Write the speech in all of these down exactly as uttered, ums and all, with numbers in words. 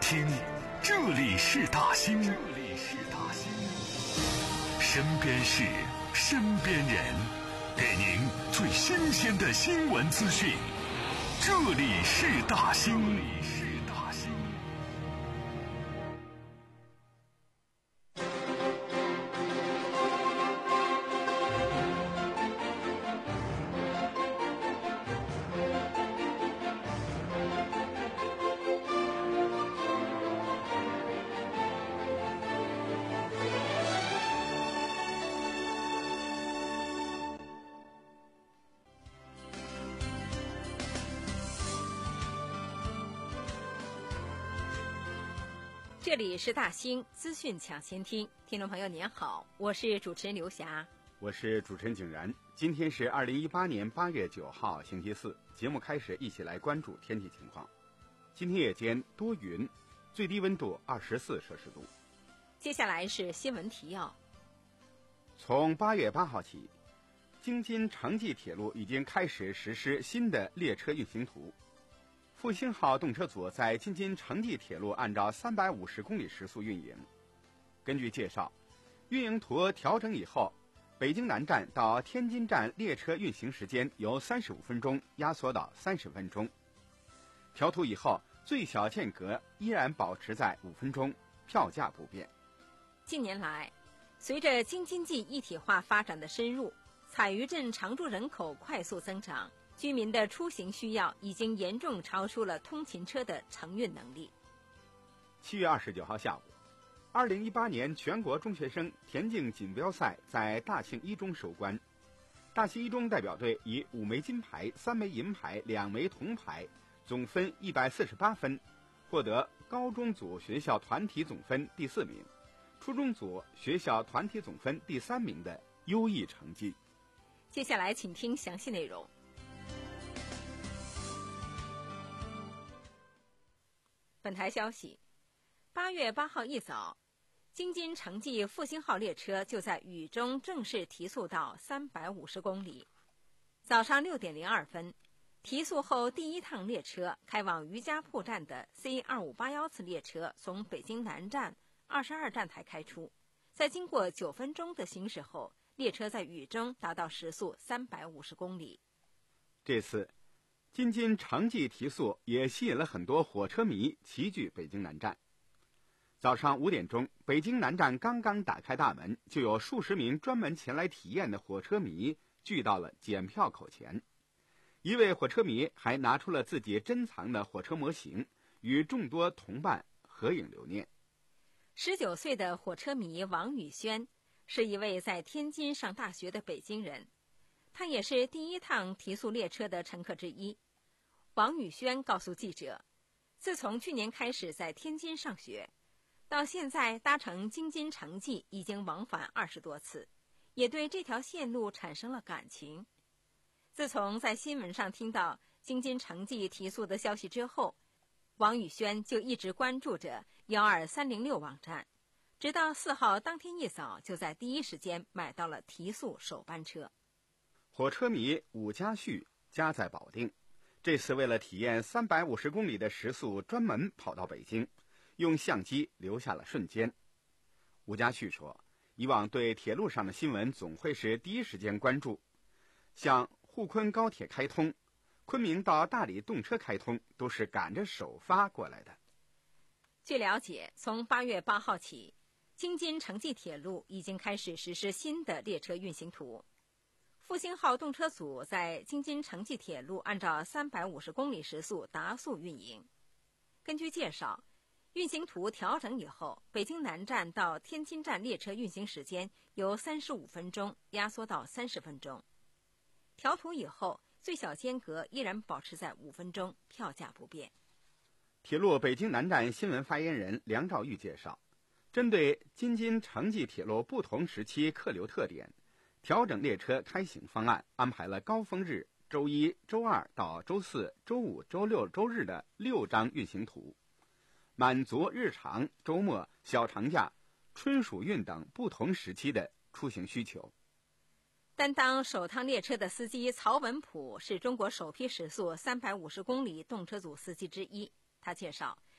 听，这里是大兴，这里是大兴，身边事，身边人，给您最新鲜的新闻资讯。这里是大兴。 这里是大兴资讯抢先听，听众朋友您好，我是主持人刘霞， 我是主持人景然。今天是二零一八年八月九号星期四，节目开始一起来关注天气情况。今天夜间多云，最低温度二十四摄氏度。 接下来是新闻提要。 从八月八号起，京津城际铁路已经开始实施新的列车运行图。复兴号动车组在京津城际铁路按照三百五十公里时速运营。根据介绍，运营图调整以后，北京南站到天津站列车运行时间由三十五分钟压缩到三十分钟。调图以后，最小间隔依然保持在五分钟，票价不变。 近年来，随着京津冀一体化发展的深入，采余镇常住人口快速增长，居民的出行需要已经严重超出了通勤车的承运能力。 七月二十九号下午，二零一八年全国中学生田径锦标赛在大庆一中收官。大庆一中代表队以五枚金牌、三枚银牌、两枚铜牌，总分一百四十八分，获得高中组学校团体总分第四名，初中组学校团体总分第三名的优异成绩。 接下来请听详细内容。本台消息，八月八号一早，京津城际复兴号列车就在雨中正式提速到三百五十公里。早上六点零二分，提速后第一趟列车开往余家铺站的 C 二五八一次列车从北京南站二十二站台开出，在经过九分钟的行驶后，列车在雨中达到时速三百五十公里。 这次京津城际提速也吸引了很多火车迷齐聚北京南站。早上五点钟，北京南站刚刚打开大门，就有数十名专门前来体验的火车迷聚到了检票口前。一位火车迷还拿出了自己珍藏的火车模型，与众多同伴合影留念。 十九岁的火车迷王宇轩是一位在天津上大学的北京人，他也是第一趟提速列车的乘客之一。王宇轩告诉记者，自从去年开始在天津上学，到现在搭乘京津城际已经往返二十多次，也对这条线路产生了感情。自从在新闻上听到京津城际提速的消息之后，王宇轩就一直关注着一二三零六网站，直到四号当天一早就在第一时间买到了提速首班车。 火车迷武家旭家在保定，这次为了体验三百五十公里的时速，专门跑到北京，用相机留下了瞬间。武家旭说，以往对铁路上的新闻总会是第一时间关注，像沪昆高铁开通、昆明到大理动车开通，都是赶着首发过来的。 据了解，从八月八号起，京津城际铁路已经开始实施新的列车运行图。复兴号动车组在京津城际铁路按照三百五十公里时速达速运营。根据介绍，运行图调整以后，北京南站到天津站列车运行时间由三十五分钟压缩到三十分钟。调图以后，最小间隔依然保持在五分钟，票价不变。 铁路北京南站新闻发言人梁兆玉介绍，针对京津城际铁路不同时期客流特点，调整列车开行方案，安排了高峰日周一、周二到周四、周五、周六、周日的六张运行图，满足日常、周末、小长假、春暑运等不同时期的出行需求。 担当首趟列车的司机曹文普是中国首批时速三百五十公里动车组司机之一。他介绍，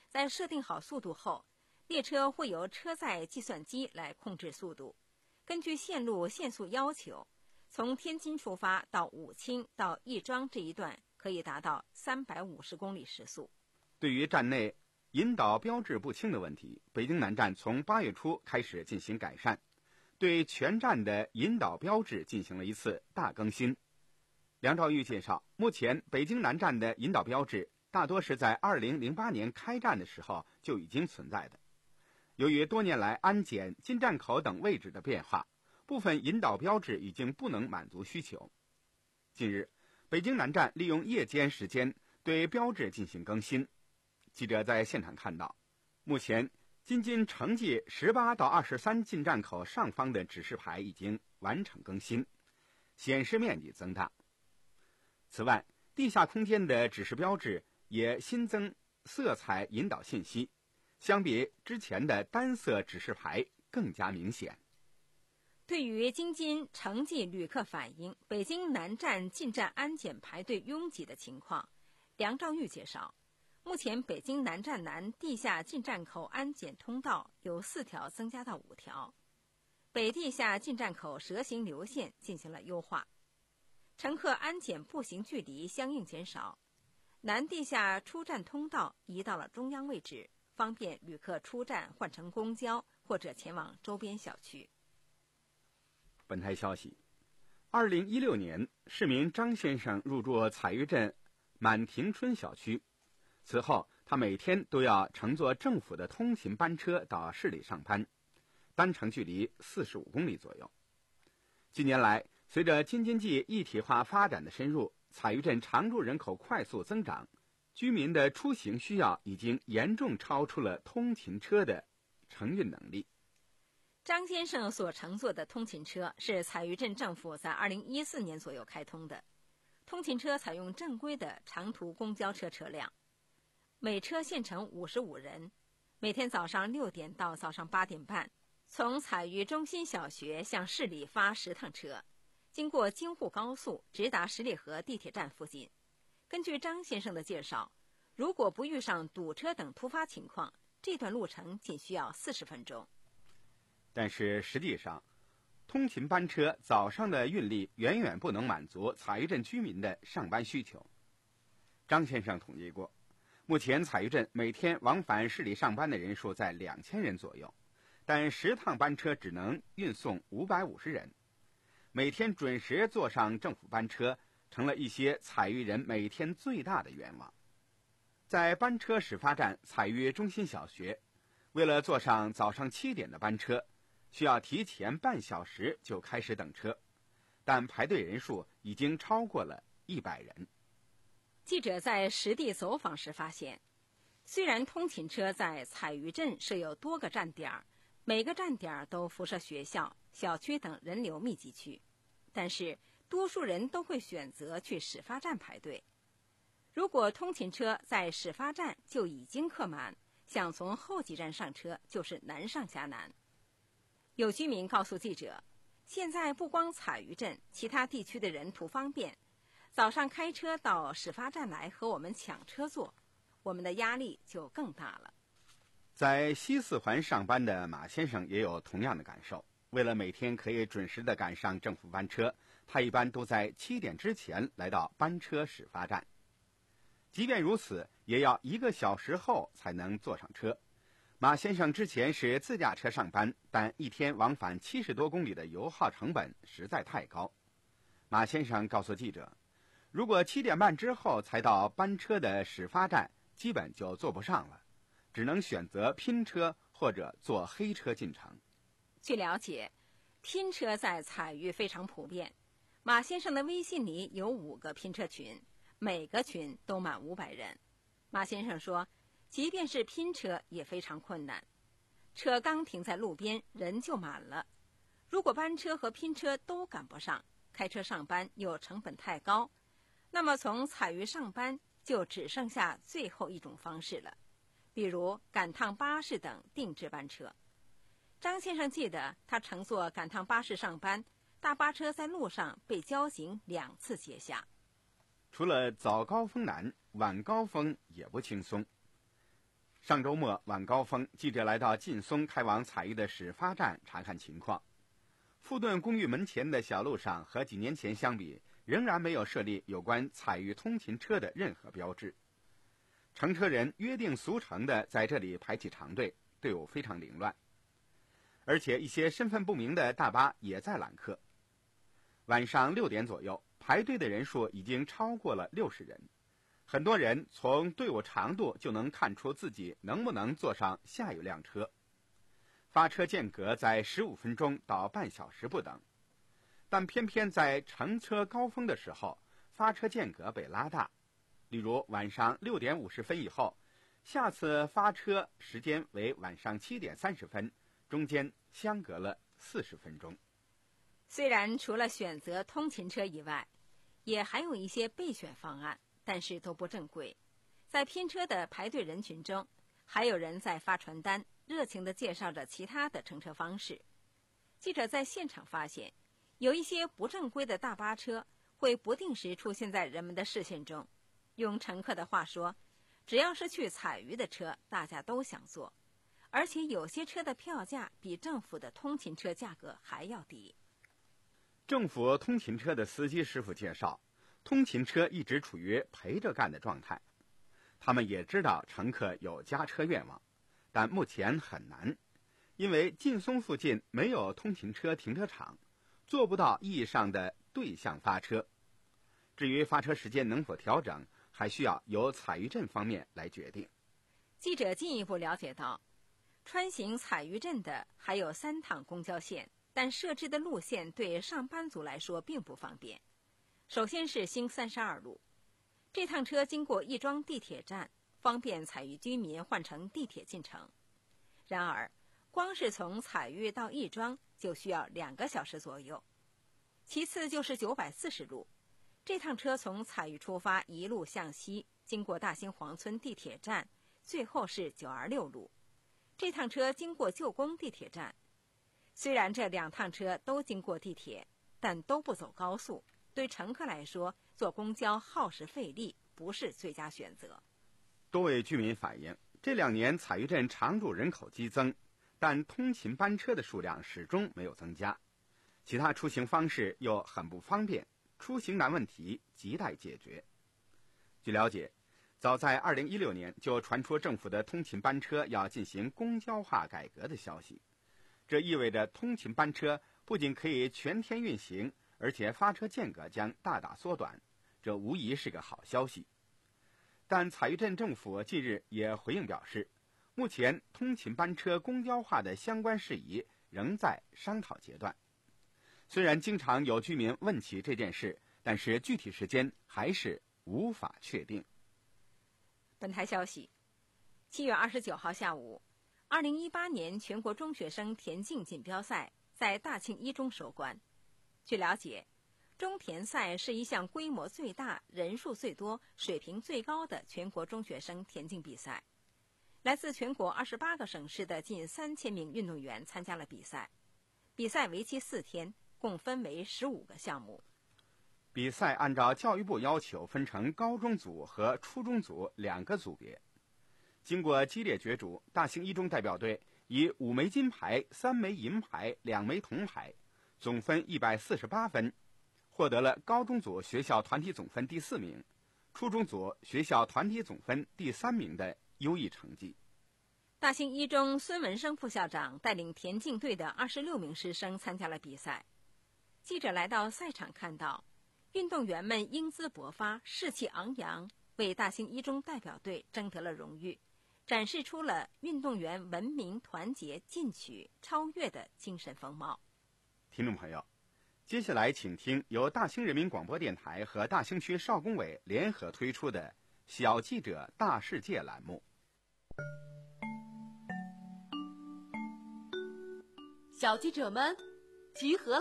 在设定好速度后，列车会由车载计算机来控制速度，根据线路限速要求，从天津出发到武清到亦庄这一段可以达到三百五十公里时速。 对于站内引导标志不清的问题，北京南站从八月初开始进行改善，对全站的引导标志进行了一次大更新。梁兆玉介绍，目前北京南站的引导标志大多是在二零零八年开站的时候就已经存在的。由于多年来安检、进站口等位置的变化，部分引导标志已经不能满足需求。近日，北京南站利用夜间时间对标志进行更新。记者在现场看到，目前京津城际十八到二十三进站口上方的指示牌已经完成更新，显示面积增大。此外，地下空间的指示标志也新增色彩引导信息，相比之前的单色指示牌更加明显。 对于京津城际旅客反映北京南站进站安检排队拥挤的情况，梁兆玉介绍，目前北京南站南地下进站口安检通道由四条增加到五条，北地下进站口蛇形流线进行了优化，乘客安检步行距离相应减少，南地下出站通道移到了中央位置，方便旅客出站换乘公交或者前往周边小区。 本台消息，二零一六年，市民张先生入住彩玉镇满庭春小区，此后他每天都要乘坐政府的通勤班车到市里上班，单程距离四十五公里左右。近年来，随着京津冀一体化发展的深入，彩玉镇常住人口快速增长，居民的出行需要已经严重超出了通勤车的承运能力。 张先生所乘坐的通勤车是彩玉镇政府在二零一四年左右开通的。通勤车采用正规的长途公交车车辆，每车限乘五十五人，每天早上六点到早上八点半，从彩玉中心小学向市里发十趟车，经过京沪高速直达十里河地铁站附近。根据张先生的介绍，如果不遇上堵车等突发情况，这段路程仅需要四十分钟。 但是实际上，通勤班车早上的运力远远不能满足彩玉镇居民的上班需求。张先生统计过，目前彩玉镇每天往返市里上班的人数在两千人左右，但十趟班车只能运送五百五十人。每天准时坐上政府班车，成了一些彩玉人每天最大的愿望。在班车始发站彩玉中心小学，为了坐上早上七点的班车，需要提前半小时就开始等车，但排队人数已经超过了一百人。 记者在实地走访时发现，虽然通勤车在彩玉镇设有多个站点，每个站点都辐射学校、小区等人流密集区，但是多数人都会选择去始发站排队。如果通勤车在始发站就已经客满，想从后几站上车就是难上加难。有居民告诉记者，现在不光彩玉镇，其他地区的人图方便，早上开车到始发站来和我们抢车坐，我们的压力就更大了。 在西四环上班的马先生也有同样的感受，为了每天可以准时地赶上政府班车，他一般都在七点之前来到班车始发站。即便如此，也要一个小时后才能坐上车。马先生之前是自驾车上班，但一天往返七十多公里的油耗成本实在太高。马先生告诉记者，如果七点半之后才到班车的始发站，基本就坐不上了，只能选择拼车或者坐黑车进城。 据了解，拼车在彩玉非常普遍。马先生的微信里有五个拼车群，每个群都满五百人。马先生说，即便是拼车也非常困难，车刚停在路边，人就满了。如果班车和拼车都赶不上，开车上班又成本太高，那么从彩玉上班就只剩下最后一种方式了，比如赶趟巴士等定制班车。张先生记得，他乘坐赶趟巴士上班，大巴车在路上被交警两次截下。 除了早高峰难，晚高峰也不轻松。 上周末晚高峰，记者来到劲松开往采玉的始发站查看情况。富顿公寓门前的小路上和几年前相比，仍然没有设立有关采玉通勤车的任何标志。乘车人约定俗成的在这里排起长队，队伍非常凌乱。而且一些身份不明的大巴也在揽客。晚上六点左右，排队的人数已经超过了六十人。很多人从队伍长度就能看出自己能不能坐上下一辆车。发车间隔在十五分钟到半小时不等，但偏偏在乘车高峰的时候，发车间隔被拉大。例如晚上六点五十分以后，下次发车时间为晚上七点三十分，中间相隔了四十分钟。 虽然除了选择通勤车以外，也还有一些备选方案，但是都不正规。在拼车的排队人群中，还有人在发传单，热情地介绍着其他的乘车方式。记者在现场发现，有一些不正规的大巴车会不定时出现在人们的视线中。用乘客的话说，只要是去采鱼的车，大家都想坐，而且有些车的票价比政府的通勤车价格还要低。 政府通勤车的司机师傅介绍，通勤车一直处于陪着干的状态。他们也知道乘客有加车愿望，但目前很难，因为劲松附近没有通勤车停车场，做不到意义上的对向发车。至于发车时间能否调整，还需要由采玉镇方面来决定。 记者进一步了解到，穿行采玉镇的还有三趟公交线，但设置的路线对上班族来说并不方便。首先是新三十二路，这趟车经过亦庄地铁站，方便采玉居民换乘地铁进城。然而，光是从采玉到亦庄就需要两个小时左右。其次就是九百四十路，这趟车从采玉出发，一路向西，经过大兴黄村地铁站，最后是九二六路。这趟车经过旧宫地铁站。虽然这两趟车都经过地铁，但都不走高速，对乘客来说，坐公交耗时费力，不是最佳选择。 多位居民反映，这两年采玉镇常住人口激增，但通勤班车的数量始终没有增加，其他出行方式又很不方便，出行难问题亟待解决。据了解，早在二零一六年就传出政府的通勤班车要进行公交化改革的消息，这意味着通勤班车不仅可以全天运行，而且发车间隔将大大缩短，这无疑是个好消息。但采玉镇政府近日也回应表示，目前通勤班车公交化的相关事宜仍在商讨阶段。虽然经常有居民问起这件事，但是具体时间还是无法确定。 本台消息，七月二十九号下午，二零一八年全国中学生田径锦标赛在大庆一中收官。据了解，中田赛是一项规模最大、人数最多、水平最高的全国中学生田径比赛。来自全国二十八个省市的近三千名运动员参加了比赛。比赛为期四天，共分为十五个项目。 比赛按照教育部要求分成高中组和初中组两个组别。经过激烈角逐，大兴一中代表队以五枚金牌、三枚银牌、两枚铜牌，总分一百四十八分，获得了高中组学校团体总分第四名，初中组学校团体总分第三名的优异成绩。 大兴一中孙文生副校长带领田径队的二十六名师生参加了比赛。记者来到赛场看到，运动员们英姿勃发，士气昂扬，为大兴一中代表队争得了荣誉，展示出了运动员文明、团结、进取、超越的精神风貌。 听众朋友，接下来请听由大兴人民广播电台和大兴区少工委联合推出的小记者大世界栏目。 小记者们集合了，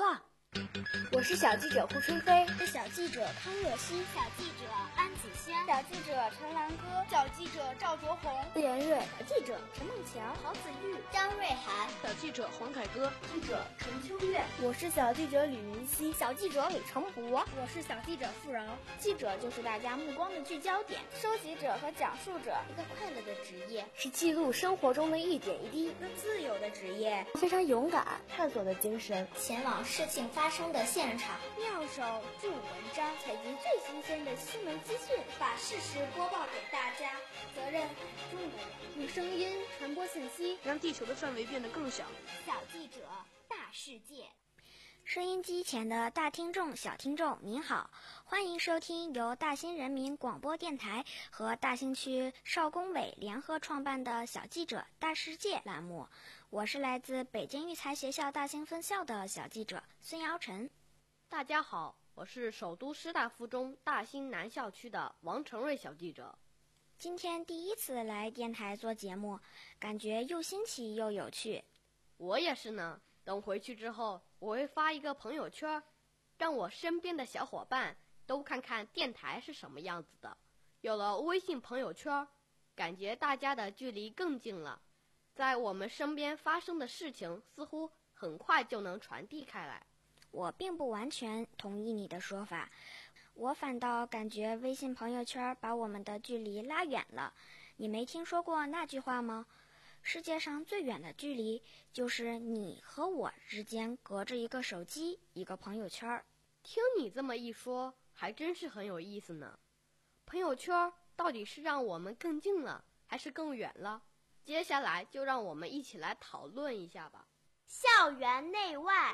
我是小记者胡春飞， 是小记者康若曦， 小记者安子轩， 小记者陈兰歌， 小记者赵卓红， 四连瑞， 小记者陈梦强， 郝子玉，张瑞涵， 小记者黄凯歌， 记者陈秋月， 我是小记者吕云熙， 小记者李成博， 我是小记者付饶。 记者就是大家目光的聚焦点， 收集者和讲述者， 一个快乐的职业， 是记录生活中的一点一滴， 一个自由的职业， 非常勇敢，探索的精神， 前往事情发生的现场， 妙手著文章， 采集最新鲜的新闻资讯， 把事实播报给大家。 责任很重的人， 用声音传播信息， 让地球的范围变得更小。 小记者大世界。 收音机前的大听众、小听众，您好，欢迎收听由大兴人民广播电台和大兴区少工委联合创办的小记者大世界栏目。我是来自北京育才学校大兴分校的小记者孙瑶晨。 大家好，我是首都师大附中大兴南校区的王成瑞小记者。 今天第一次来电台做节目，感觉又新奇又有趣。 我也是呢，等回去之后我会发一个朋友圈，让我身边的小伙伴都看看电台是什么样子的。有了微信朋友圈，感觉大家的距离更近了，在我们身边发生的事情似乎很快就能传递开来。 我并不完全同意你的说法，我反倒感觉微信朋友圈把我们的距离拉远了。你没听说过那句话吗？世界上最远的距离就是你和我之间隔着一个手机，一个朋友圈。 听你这么一说，还真是很有意思呢。朋友圈到底是让我们更近了，还是更远了？接下来就让我们一起来讨论一下吧。 校园内外，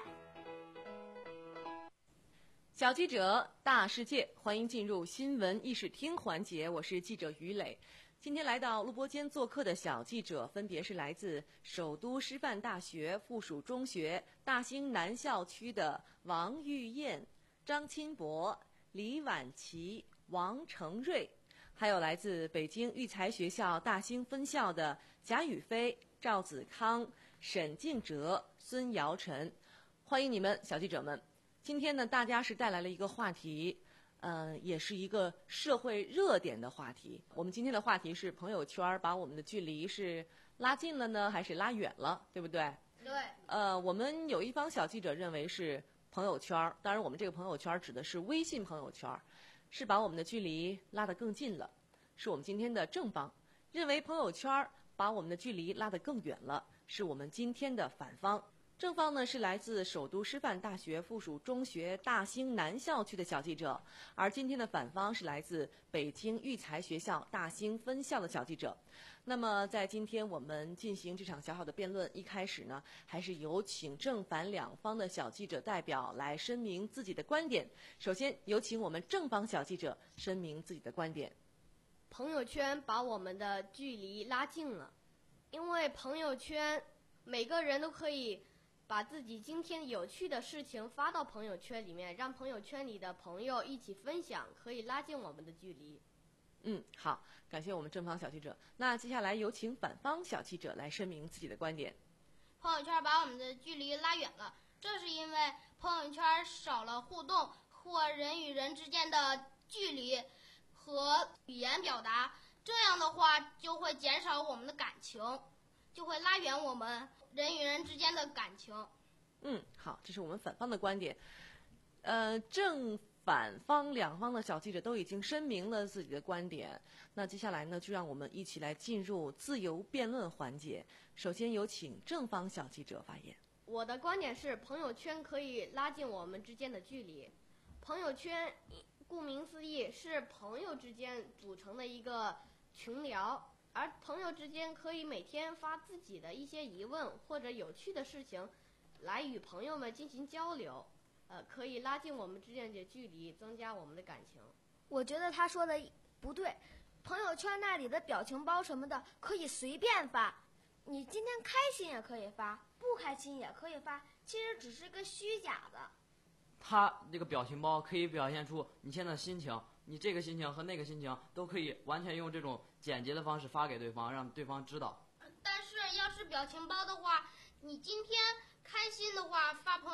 小记者大世界，欢迎进入新闻议事厅环节，我是记者于磊。今天来到录播间做客的小记者分别是来自首都师范大学附属中学大兴南校区的王玉燕、张钦博、李婉琪、王成瑞，还有来自北京育才学校大兴分校的贾宇飞、赵子康、沈敬哲、孙瑶晨。欢迎你们，小记者们。今天呢，大家是带来了一个话题，呃，也是一个社会热点的话题。我们今天的话题是朋友圈把我们的距离是拉近了呢，还是拉远了，对不对？ 对。 呃，我们有一方小记者认为是朋友圈，当然我们这个朋友圈指的是微信朋友圈，是把我们的距离拉得更近了。是我们今天的正方认为朋友圈把我们的距离拉得更远了，是我们今天的反方。正方呢是来自首都师范大学附属中学大兴南校区的小记者，而今天的反方是来自北京育才学校大兴分校的小记者。那么在今天我们进行这场小小的辩论，一开始呢还是有请正反两方的小记者代表来声明自己的观点。首先有请我们正方小记者声明自己的观点。 朋友圈把我们的距离拉近了，因为朋友圈每个人都可以把自己今天有趣的事情发到朋友圈里面，让朋友圈里的朋友一起分享，可以拉近我们的距离。 嗯，好，感谢我们正方小记者。那接下来有请反方小记者来声明自己的观点。 朋友圈把我们的距离拉远了，这是因为朋友圈少了互动或人与人之间的距离和语言表达，这样的话就会减少我们的感情，就会拉远我们人与人之间的感情。 嗯，好，这是我们反方的观点。呃，正反方两方的小记者都已经声明了自己的观点。那接下来呢，就让我们一起来进入自由辩论环节。首先有请正方小记者发言。 我的观点是，朋友圈可以拉近我们之间的距离。朋友圈顾名思义是朋友之间组成的一个群聊，而朋友之间可以每天发自己的一些疑问或者有趣的事情来与朋友们进行交流，呃，可以拉近我们之间的距离，增加我们的感情。 我觉得他说的不对，朋友圈那里的表情包什么的可以随便发，你今天开心也可以发，不开心也可以发，其实只是个虚假的。 他这个表情包可以表现出你现在的心情，你这个心情和那个心情都可以完全用这种简洁的方式发给对方，让对方知道。 但是要是表情包的话，你今天开心的话发朋友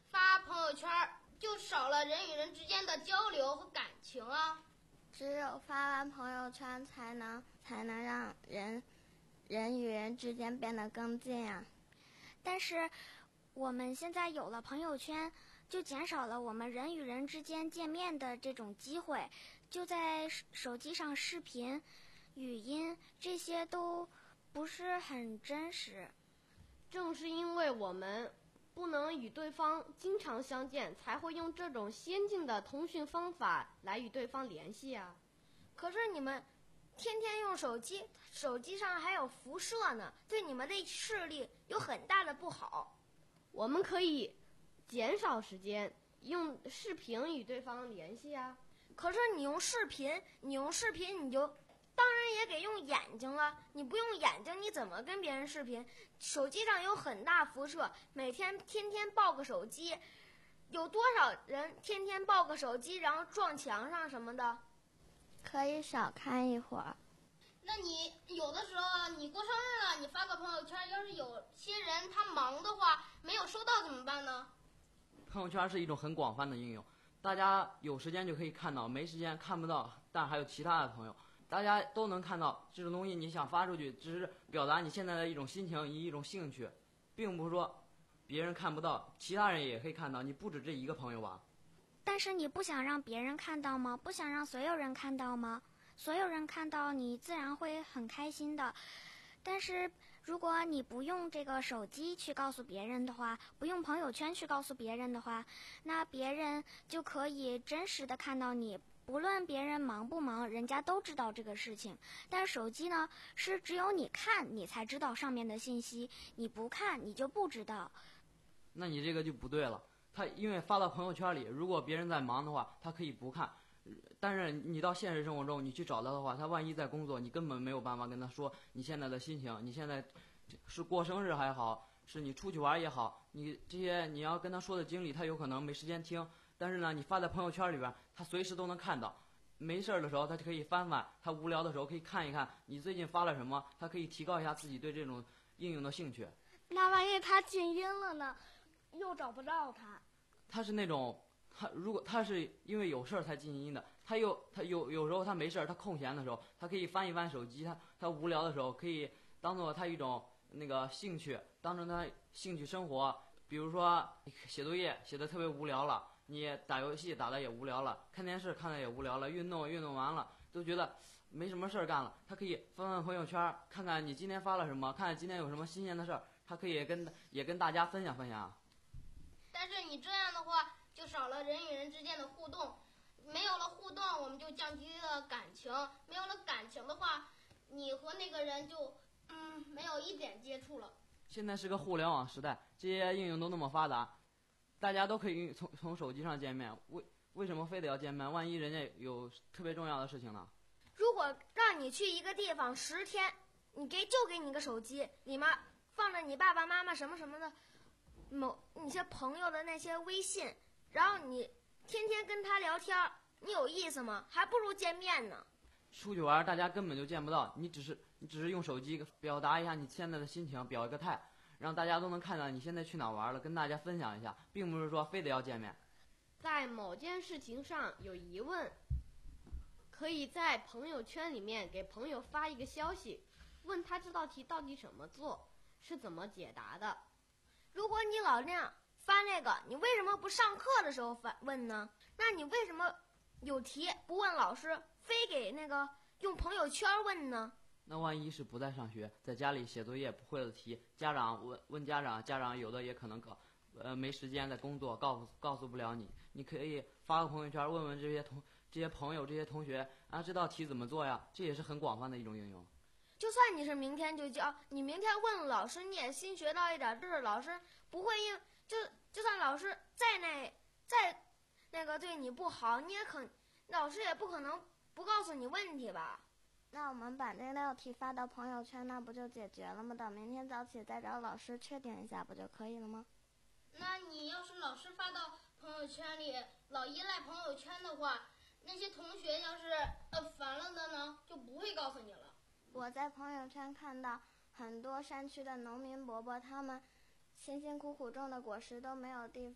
发朋友圈，就少了人与人之间的交流和感情啊。 只有发完朋友圈，才能才能让人人与人之间变得更近啊。 但是我们现在有了朋友圈，就减少了我们人与人之间见面的这种机会，就在手机上视频、语音，这些都不是很真实。 正是因为我们不能与对方经常相见，才会用这种先进的通讯方法来与对方联系啊。 可是你们天天用手机，手机上还有辐射呢，对你们的视力有很大的不好。 我们可以减少时间，用视频与对方联系啊。 可是你用视频，你用视频你就当然也得用眼睛了，你不用眼睛你怎么跟别人视频？手机上有很大辐射，每天天天抱个手机，有多少人天天抱个手机然后撞墙上什么的？ 可以少看一会儿。 那你有的时候你过生日了，你发个朋友圈，要是有些人他忙的话没有收到怎么办呢？ 朋友圈是一种很广泛的应用，大家有时间就可以看到，没时间看不到，但还有其他的朋友，大家都能看到这种东西。你想发出去，只是表达你现在的一种心情，一种兴趣，并不是说别人看不到，其他人也可以看到，你不止这一个朋友吧。 但是你不想让别人看到吗？不想让所有人看到吗？所有人看到你自然会很开心的。但是如果你不用这个手机去告诉别人的话，不用朋友圈去告诉别人的话，那别人就可以真实的看到你，不论别人忙不忙，人家都知道这个事情。但是手机呢，是只有你看你才知道上面的信息，你不看你就不知道。 那你这个就不对了，他因为发到朋友圈里，如果别人在忙的话，他可以不看，但是你到现实生活中你去找他的话，他万一在工作，你根本没有办法跟他说你现在的心情，你现在是过生日还好，是你出去玩也好，你这些你要跟他说的经历，他有可能没时间听。但是呢，你发在朋友圈里边，他随时都能看到。没事的时候他就可以翻翻，他无聊的时候可以看一看你最近发了什么，他可以提高一下自己对这种应用的兴趣。 那万一他静音了呢，又找不到他？ 他是那种他如果他是因为有事儿才静音的，他又他有有时候他没事儿，他空闲的时候，他可以翻一翻手机，他他无聊的时候可以当做他一种那个兴趣，当成他兴趣生活。比如说写作业写的特别无聊了，你打游戏打的也无聊了，看电视看的也无聊了，运动运动完了都觉得没什么事儿干了，他可以翻翻朋友圈，看看你今天发了什么，看看今天有什么新鲜的事儿，他可以跟也跟大家分享分享。 但是你这样的话就少了人与人之间的互动，没有了互动我们就降低了感情，没有了感情的话你和那个人就嗯没有一点接触了。 现在是个互联网时代，这些应用都那么发达，大家都可以从从手机上见面，为为什么非得要见面？万一人家有特别重要的事情呢？ 如果让你去一个地方十天，你给就给你个手机，里面放着你爸爸妈妈什么什么的某你些朋友的那些微信，然后你天天跟他聊天，你有意思吗？还不如见面呢。 出去玩大家根本就见不到，你只是你只是用手机表达一下你现在的心情，表一个态，让大家都能看到你现在去哪玩了，跟大家分享一下，并不是说非得要见面。 在某件事情上有疑问，可以在朋友圈里面给朋友发一个消息，问他这道题到底怎么做，是怎么解答的。 如果你老那样发那个，你为什么不上课的时候发问呢？那你为什么有题不问老师，非给那个用朋友圈问呢？ 那万一是不在上学，在家里写作业不会的题，家长问问家长，家长有的也可能搞呃没时间在工作，告诉告诉不了你，你可以发个朋友圈问问这些同这些朋友这些同学啊，这道题怎么做呀？这也是很广泛的一种应用。 就算你是明天就教，你明天问老师，你也新学到一点知识，老师不会应就就算老师再那再那个对你不好，你也可老师也不可能不告诉你问题吧？ 那我们把这道题发到朋友圈，那不就解决了吗？等明天早起再找老师确定一下，不就可以了吗？ 那你要是老是发到朋友圈里，老依赖朋友圈的话，那些同学要是呃烦了的呢，就不会告诉你了。 我在朋友圈看到很多山区的农民伯伯，他们辛辛苦苦种的果实都没有地方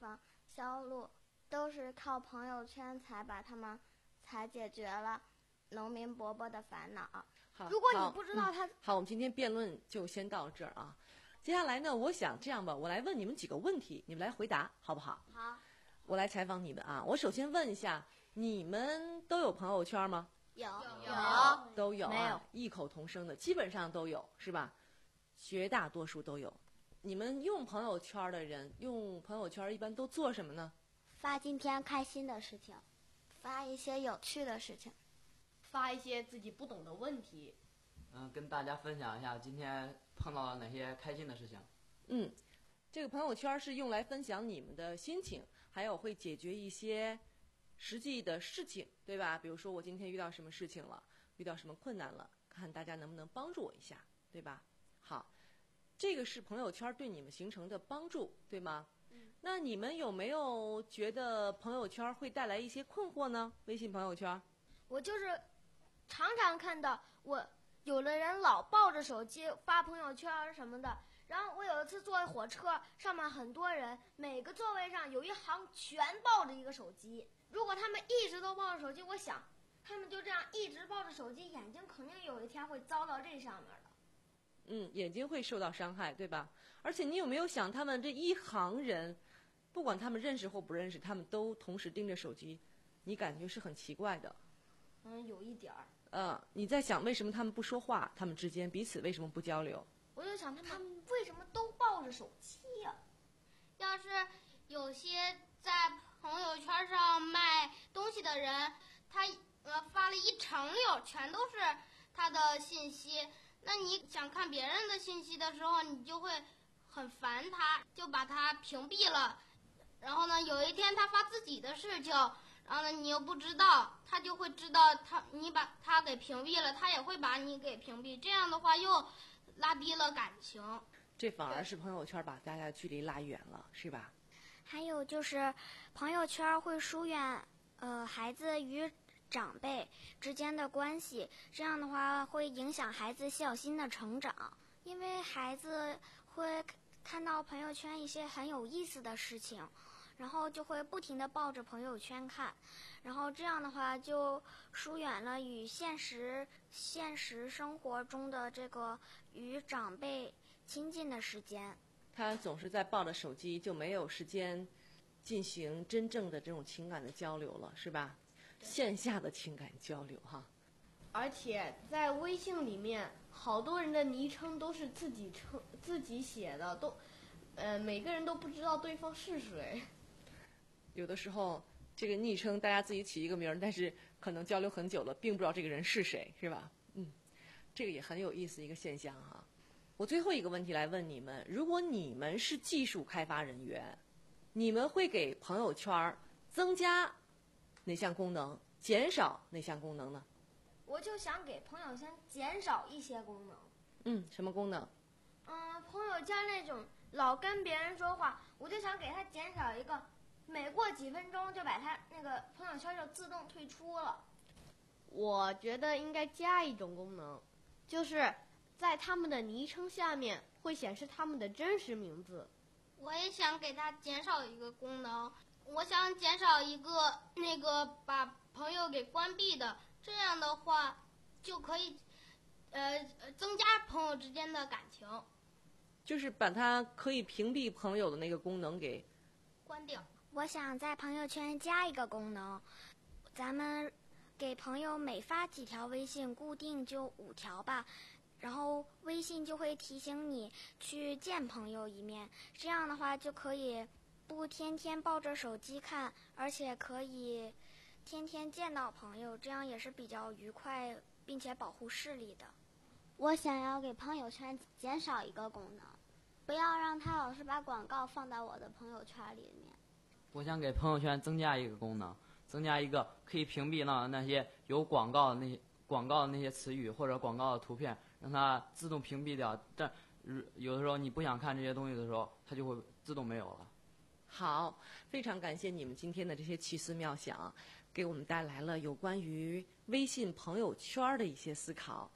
销路，都是靠朋友圈才把他们才解决了农民伯伯的烦恼。 好， 如果你不知道他、 嗯、好，我们今天辩论就先到这儿啊。接下来呢，我想这样吧，我来问你们几个问题，你们来回答，好不好？ 好。 我来采访你们啊。我首先问一下，你们都有朋友圈吗？ 有有都有、啊， 没有异口同声的，基本上都有，是吧？绝大多数都有。你们用朋友圈的人，用朋友圈一般都做什么呢？ 发今天开心的事情，发一些有趣的事情， 发一些自己不懂的问题。 嗯，跟大家分享一下今天碰到了哪些开心的事情。 嗯，这个朋友圈是用来分享你们的心情，还有会解决一些实际的事情，对吧？比如说我今天遇到什么事情了，遇到什么困难了，看大家能不能帮助我一下，对吧？好，这个是朋友圈对你们形成的帮助，对吗？嗯。那你们有没有觉得朋友圈会带来一些困惑呢？微信朋友圈？ 我就是常常看到我有的人老抱着手机发朋友圈什么的。然后我有一次坐火车，上面很多人，每个座位上有一行全抱着一个手机。如果他们一直都抱着手机，我想他们就这样一直抱着手机，眼睛肯定有一天会遭到这上面的。 嗯，眼睛会受到伤害，对吧？而且你有没有想，他们这一行人，不管他们认识或不认识，他们都同时盯着手机，你感觉是很奇怪的。 嗯，有一点儿。 呃，你在想为什么他们不说话？他们之间彼此为什么不交流？ 我就想他们为什么都抱着手机呀、啊？ 要是有些在朋友圈上卖东西的人，他呃发了一长溜，全都是他的信息。那你想看别人的信息的时候，你就会很烦他，就把他屏蔽了。然后呢，有一天他发自己的事情，然后呢你又不知道，他就会知道他你把他给屏蔽了，他也会把你给屏蔽。这样的话又拉低了感情， 这反而是朋友圈把大家的距离拉远了，是吧？ 还有就是朋友圈会疏远呃孩子与长辈之间的关系，这样的话会影响孩子孝心的成长，因为孩子会看到朋友圈一些很有意思的事情，然后就会不停地抱着朋友圈看，然后这样的话就疏远了与现实现实生活中的这个与长辈亲近的时间。 他总是在抱着手机，就没有时间进行真正的这种情感的交流了，是吧？线下的情感交流哈。 而且在微信里面，好多人的昵称都是自己称自己写的，都呃每个人都不知道对方是谁。 有的时候这个昵称大家自己起一个名儿，但是可能交流很久了，并不知道这个人是谁，是吧？嗯，这个也很有意思一个现象哈。我最后一个问题来问你们：如果你们是技术开发人员，你们会给朋友圈增加哪项功能，减少哪项功能呢？ 我就想给朋友圈减少一些功能。 嗯，什么功能？ 嗯，朋友圈那种老跟别人说话，我就想给他减少一个，每过几分钟就把他那个朋友圈就自动退出了。 我觉得应该加一种功能，就是在他们的昵称下面会显示他们的真实名字。 我也想给他减少一个功能，我想减少一个那个把朋友给关闭的，这样的话就可以呃增加朋友之间的感情。 就是把它可以屏蔽朋友的那个功能给关掉。 我想在朋友圈加一个功能，咱们给朋友每发几条微信，固定就五条吧，然后微信就会提醒你去见朋友一面，这样的话就可以不天天抱着手机看，而且可以天天见到朋友，这样也是比较愉快并且保护视力的。 我想要给朋友圈减少一个功能，不要让他老是把广告放到我的朋友圈里面。 我想给朋友圈增加一个功能，增加一个可以屏蔽了那些有广告的那些广告的那些词语或者广告的图片，让它自动屏蔽掉。但有的时候你不想看这些东西的时候，它就会自动没有了。 好，非常感谢你们今天的这些奇思妙想，给我们带来了有关于微信朋友圈的一些思考。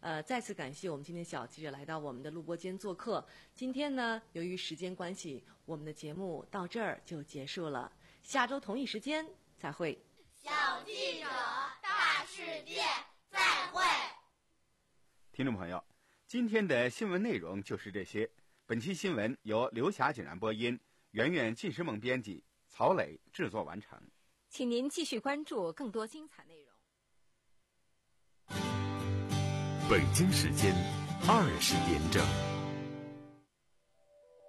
呃，再次感谢我们今天小记者来到我们的录播间做客。今天呢，由于时间关系，我们的节目到这儿就结束了。下周同一时间再会。 小记者大世界，再会。 听众朋友，今天的新闻内容就是这些。本期新闻由刘霞简然播音，圆圆、纪诗萌编辑，曹磊制作完成。 请您继续关注更多精彩内容。 北京时间二十点整。